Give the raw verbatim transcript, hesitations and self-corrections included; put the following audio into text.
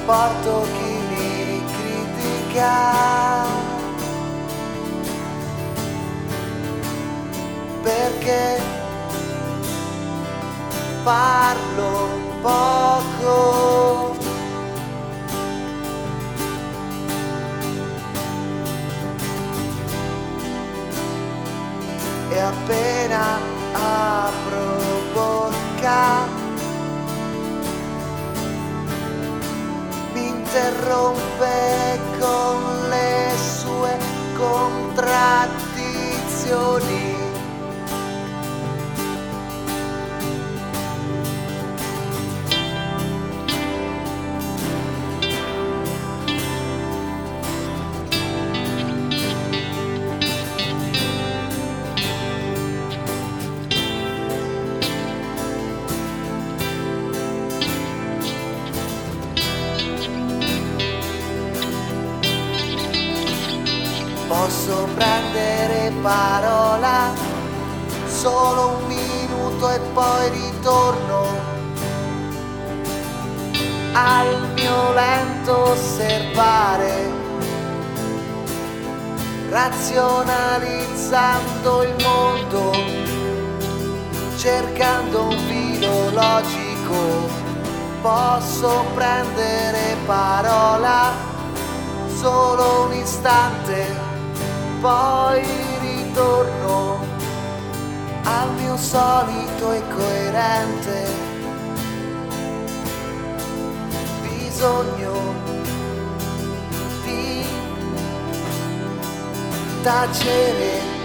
sopporto chi mi critica, perché parlo poco. E appena apro bocca mi interrompe con le sue contraddizioni. Posso prendere parola solo un minuto e poi ritorno al mio lento osservare, razionalizzando il mondo, cercando un filo logico. Posso prendere parola solo un istante, poi ritorno al mio solito e coerente bisogno di tacere.